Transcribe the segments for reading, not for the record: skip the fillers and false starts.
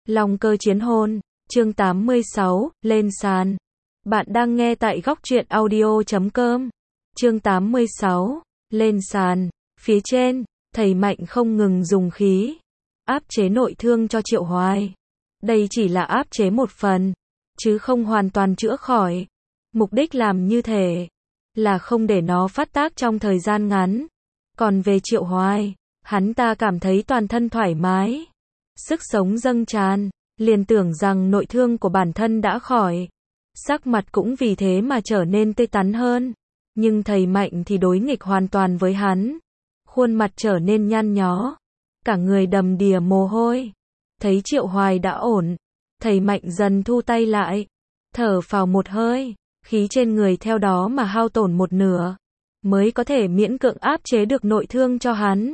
Long cơ chiến hôn, chương 86, lên sàn. Bạn đang nghe tại góc truyện audio.com. Chương 86, lên sàn. Phía trên, thầy Mạnh không ngừng dùng khí áp chế nội thương cho Triệu Hoài. Đây chỉ là áp chế một phần, chứ không hoàn toàn chữa khỏi. Mục đích làm như thế là không để nó phát tác trong thời gian ngắn. Còn về Triệu Hoài, hắn ta cảm thấy toàn thân thoải mái, sức sống dâng tràn, liền tưởng rằng nội thương của bản thân đã khỏi. Sắc mặt cũng vì thế mà trở nên tươi tắn hơn. Nhưng thầy Mạnh thì đối nghịch hoàn toàn với hắn. Khuôn mặt trở nên nhăn nhó, cả người đầm đìa mồ hôi. Thấy Triệu Hoài đã ổn, thầy Mạnh dần thu tay lại, thở phào một hơi, khí trên người theo đó mà hao tổn một nửa, mới có thể miễn cưỡng áp chế được nội thương cho hắn.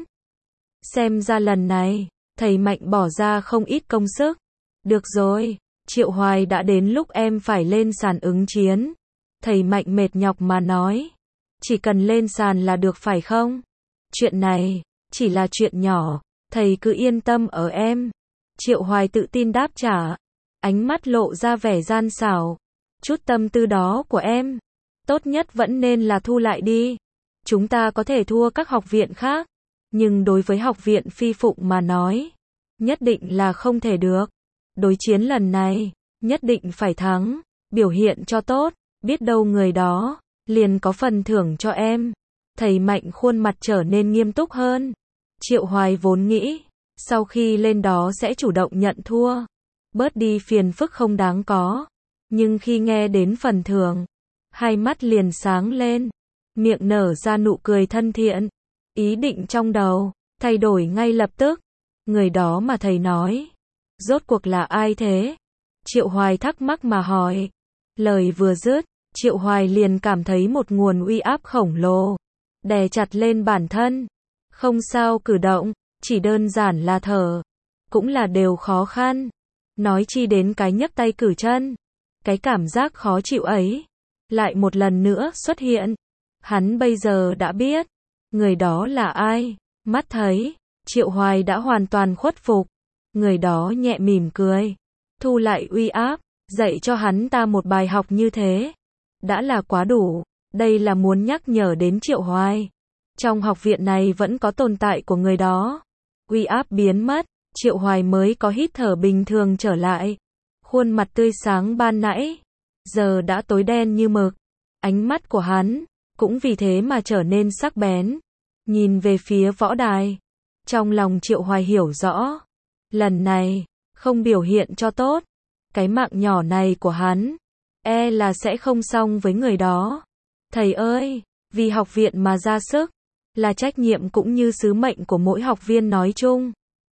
Xem ra lần này, thầy Mạnh bỏ ra không ít công sức. Được rồi, Triệu Hoài đã đến lúc em phải lên sàn ứng chiến. Thầy Mạnh mệt nhọc mà nói. Chỉ cần lên sàn là được phải không? Chuyện này, chỉ là chuyện nhỏ, thầy cứ yên tâm ở em. Triệu Hoài tự tin đáp trả, ánh mắt lộ ra vẻ gian xảo. Chút tâm tư đó của em, tốt nhất vẫn nên là thu lại đi. Chúng ta có thể thua các học viện khác, nhưng đối với học viện Phi Phụng mà nói, nhất định là không thể được. Đối chiến lần này, nhất định phải thắng, biểu hiện cho tốt, biết đâu người đó liền có phần thưởng cho em. Thầy Mạnh khuôn mặt trở nên nghiêm túc hơn. Triệu Hoài vốn nghĩ, sau khi lên đó sẽ chủ động nhận thua, bớt đi phiền phức không đáng có. Nhưng khi nghe đến phần thưởng, hai mắt liền sáng lên, miệng nở ra nụ cười thân thiện. Ý định trong đầu thay đổi ngay lập tức. Người đó mà thầy nói, rốt cuộc là ai thế? Triệu Hoài thắc mắc mà hỏi. Lời vừa dứt, Triệu Hoài liền cảm thấy một nguồn uy áp khổng lồ đè chặt lên bản thân. Không sao cử động, chỉ đơn giản là thở, cũng là đều khó khăn. Nói chi đến cái nhấc tay cử chân. Cái cảm giác khó chịu ấy lại một lần nữa xuất hiện. Hắn bây giờ đã biết người đó là ai. Mắt thấy Triệu Hoài đã hoàn toàn khuất phục, người đó nhẹ mỉm cười, thu lại uy áp, dạy cho hắn ta một bài học như thế đã là quá đủ. Đây là muốn nhắc nhở đến Triệu Hoài, trong học viện này vẫn có tồn tại của người đó. Uy áp biến mất, Triệu Hoài mới có hít thở bình thường trở lại. Khuôn mặt tươi sáng ban nãy giờ đã tối đen như mực. Ánh mắt của hắn cũng vì thế mà trở nên sắc bén, nhìn về phía võ đài. Trong lòng Triệu Hoài hiểu rõ, lần này không biểu hiện cho tốt, cái mạng nhỏ này của hắn là sẽ không xong với người đó. Thầy ơi, vì học viện mà ra sức là trách nhiệm cũng như sứ mệnh của mỗi học viên nói chung,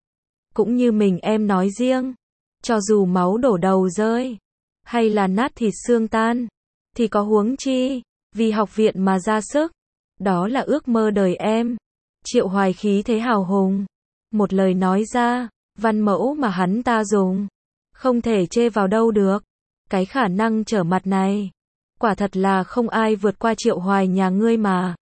cũng như mình em nói riêng. Cho dù máu đổ đầu rơi, hay là nát thịt xương tan, thì có huống chi, vì học viện mà ra sức, đó là ước mơ đời em. Triệu Hoài khí thế hào hùng, một lời nói ra, văn mẫu mà hắn ta dùng, không thể chê vào đâu được. Cái khả năng trở mặt này, quả thật là không ai vượt qua Triệu Hoài nhà ngươi mà.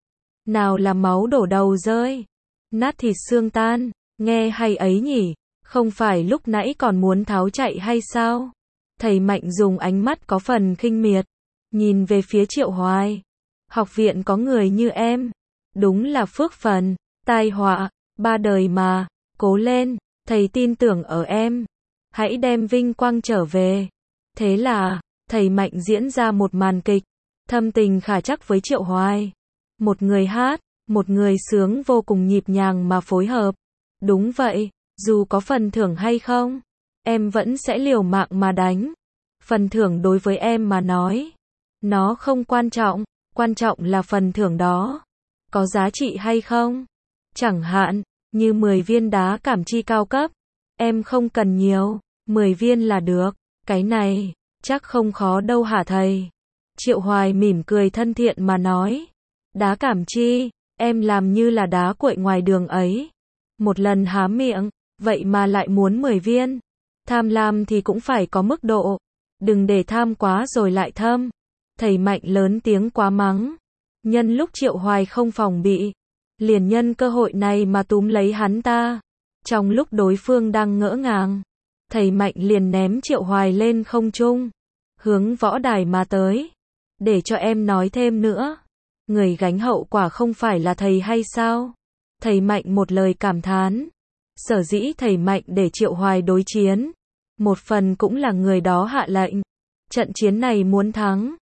Nào là máu đổ đầu rơi, nát thịt xương tan, nghe hay ấy nhỉ, không phải lúc nãy còn muốn tháo chạy hay sao? Thầy Mạnh dùng ánh mắt có phần khinh miệt, nhìn về phía Triệu Hoài. Học viện có người như em, đúng là phước phần, tai họa, ba đời mà, cố lên, thầy tin tưởng ở em, hãy đem vinh quang trở về. Thế là, thầy Mạnh diễn ra một màn kịch, thâm tình khả chắc với Triệu Hoài. Một người hát, một người sướng vô cùng nhịp nhàng mà phối hợp. Đúng vậy, dù có phần thưởng hay không, em vẫn sẽ liều mạng mà đánh. Phần thưởng đối với em mà nói, nó không quan trọng, quan trọng là phần thưởng đó có giá trị hay không. Chẳng hạn, như 10 viên đá cảm chi cao cấp, em không cần nhiều, 10 viên là được. Cái này, chắc không khó đâu hả thầy? Triệu Hoài mỉm cười thân thiện mà nói. Đá cảm chi, em làm như là đá quậy ngoài đường ấy. Một lần há miệng, vậy mà lại muốn 10 viên. Tham lam thì cũng phải có mức độ, đừng để tham quá rồi lại thâm. Thầy Mạnh lớn tiếng quá mắng. Nhân lúc Triệu Hoài không phòng bị, liền nhân cơ hội này mà túm lấy hắn ta. Trong lúc đối phương đang ngỡ ngàng, thầy Mạnh liền ném Triệu Hoài lên không trung, hướng võ đài mà tới. Để cho em nói thêm nữa, người gánh hậu quả không phải là thầy hay sao? Thầy Mạnh một lời cảm thán. Sở dĩ thầy Mạnh để Triệu Hoài đối chiến, một phần cũng là người đó hạ lệnh. Trận chiến này muốn thắng,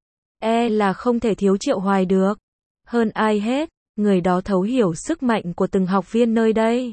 là không thể thiếu Triệu Hoài được. Hơn ai hết, người đó thấu hiểu sức mạnh của từng học viên nơi đây.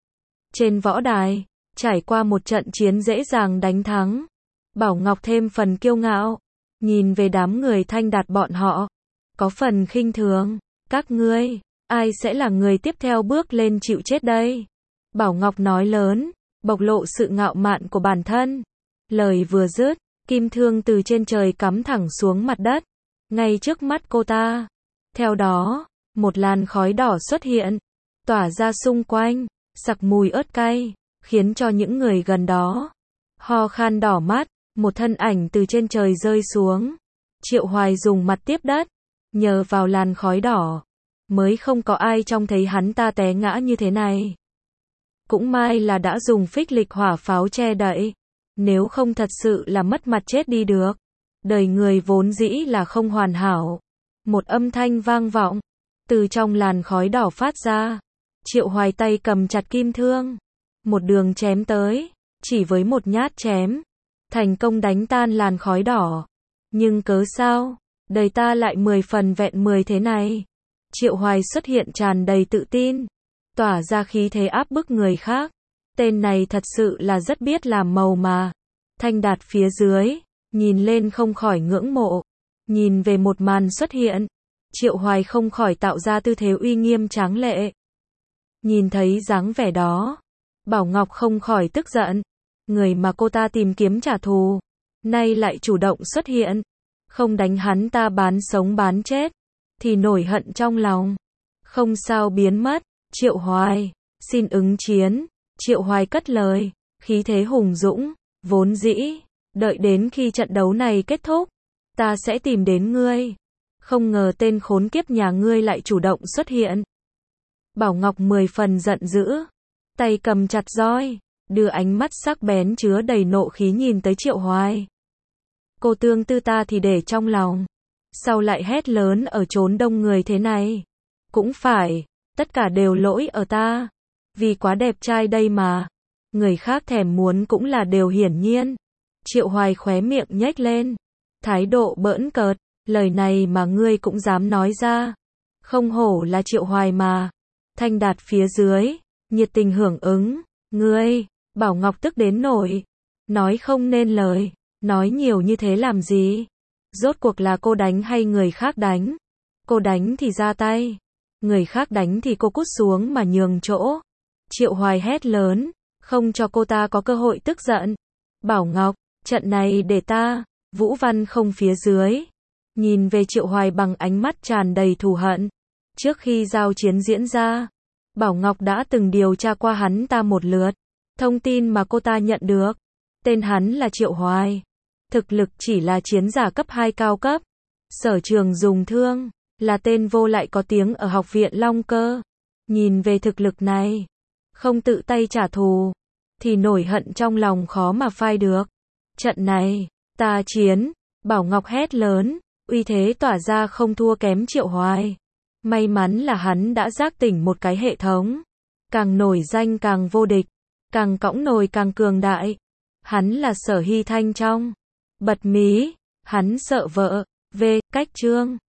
Trên võ đài, trải qua một trận chiến dễ dàng đánh thắng, Bảo Ngọc thêm phần kiêu ngạo, nhìn về đám người Thanh Đạt bọn họ, có phần khinh thường. Các ngươi, ai sẽ là người tiếp theo bước lên chịu chết đây? Bảo Ngọc nói lớn, bộc lộ sự ngạo mạn của bản thân. Lời vừa dứt, kim thương từ trên trời cắm thẳng xuống mặt đất, ngay trước mắt cô ta. Theo đó, một làn khói đỏ xuất hiện, tỏa ra xung quanh, sặc mùi ớt cay, khiến cho những người gần đó ho khan đỏ mắt. Một thân ảnh từ trên trời rơi xuống. Triệu Hoài dùng mặt tiếp đất, nhờ vào làn khói đỏ, mới không có ai trông thấy hắn ta té ngã như thế này. Cũng may là đã dùng phích lịch hỏa pháo che đậy, nếu không thật sự là mất mặt chết đi được. Đời người vốn dĩ là không hoàn hảo. Một âm thanh vang vọng, từ trong làn khói đỏ phát ra. Triệu Hoài tay cầm chặt kim thương, một đường chém tới, chỉ với một nhát chém, thành công đánh tan làn khói đỏ. Nhưng cớ sao, đời ta lại 10 phần vẹn 10 thế này? Triệu Hoài xuất hiện tràn đầy tự tin, tỏa ra khí thế áp bức người khác. Tên này thật sự là rất biết làm màu mà. Thanh Đạt phía dưới, nhìn lên không khỏi ngưỡng mộ. Nhìn về một màn xuất hiện, Triệu Hoài không khỏi tạo ra tư thế uy nghiêm tráng lệ. Nhìn thấy dáng vẻ đó, Bảo Ngọc không khỏi tức giận. Người mà cô ta tìm kiếm trả thù, nay lại chủ động xuất hiện, không đánh hắn ta bán sống bán chết, thì nổi hận trong lòng. Không sao biến mất. Triệu Hoài, xin ứng chiến. Triệu Hoài cất lời, khí thế hùng dũng, vốn dĩ, đợi đến khi trận đấu này kết thúc, ta sẽ tìm đến ngươi. Không ngờ tên khốn kiếp nhà ngươi lại chủ động xuất hiện. Bảo Ngọc 10 phần giận dữ, tay cầm chặt roi, đưa ánh mắt sắc bén chứa đầy nộ khí nhìn tới Triệu Hoài. Cô tương tư ta thì để trong lòng, sao lại hét lớn ở chốn đông người thế này? Cũng phải, tất cả đều lỗi ở ta, vì quá đẹp trai đây mà. Người khác thèm muốn cũng là điều hiển nhiên. Triệu Hoài khóe miệng nhếch lên, thái độ bỡn cợt, lời này mà ngươi cũng dám nói ra. Không hổ là Triệu Hoài mà. Thanh Đạt phía dưới, nhiệt tình hưởng ứng. Ngươi, Bảo Ngọc tức đến nổi, nói không nên lời, nói nhiều như thế làm gì? Rốt cuộc là cô đánh hay người khác đánh? Cô đánh thì ra tay, người khác đánh thì cô cút xuống mà nhường chỗ. Triệu Hoài hét lớn, không cho cô ta có cơ hội tức giận. Bảo Ngọc, trận này để ta. Vũ Văn không phía dưới, nhìn về Triệu Hoài bằng ánh mắt tràn đầy thù hận. Trước khi giao chiến diễn ra, Bảo Ngọc đã từng điều tra qua hắn ta một lượt. Thông tin mà cô ta nhận được, tên hắn là Triệu Hoài, thực lực chỉ là chiến giả cấp 2 cao cấp, sở trường dùng thương, là tên vô lại có tiếng ở học viện Long Cơ. Nhìn về thực lực này, không tự tay trả thù, thì nổi hận trong lòng khó mà phai được. Trận này, ta chiến. Bảo Ngọc hét lớn, uy thế tỏa ra không thua kém Triệu Hoài. May mắn là hắn đã giác tỉnh một cái hệ thống, càng nổi danh càng vô địch, càng cõng nồi càng cường đại. Hắn là Sở Hy Thanh trong bật mí, hắn sợ vợ. Cách chương